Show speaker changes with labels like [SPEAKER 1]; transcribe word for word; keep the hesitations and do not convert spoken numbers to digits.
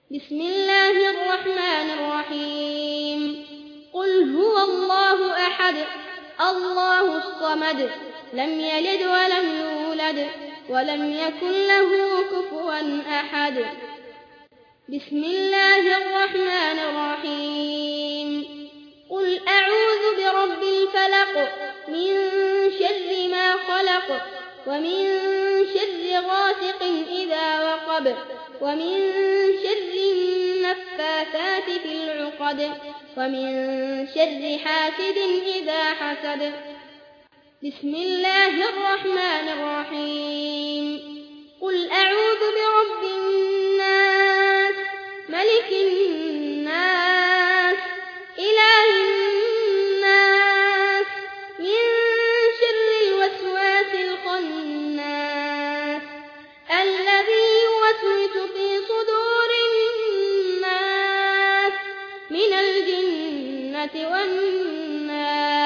[SPEAKER 1] بسم الله الرحمن الرحيم قل هو الله أحد الله الصمد لم يلد ولم يولد ولم يكن له كفوا أحد بسم الله الرحمن الرحيم قل أعوذ برب الفلق من شر ما خلق ومن شر غاسق إذا وقب ومن شر النفاثات في العقد ومن شر حاسد إذا حسد بسم الله الرحمن الرحيم قل أعوذ برب الناس ملك الناس إله الناس من شر الوسواس الخناس الذي يوسوس في صدور الناس من الجنة والناس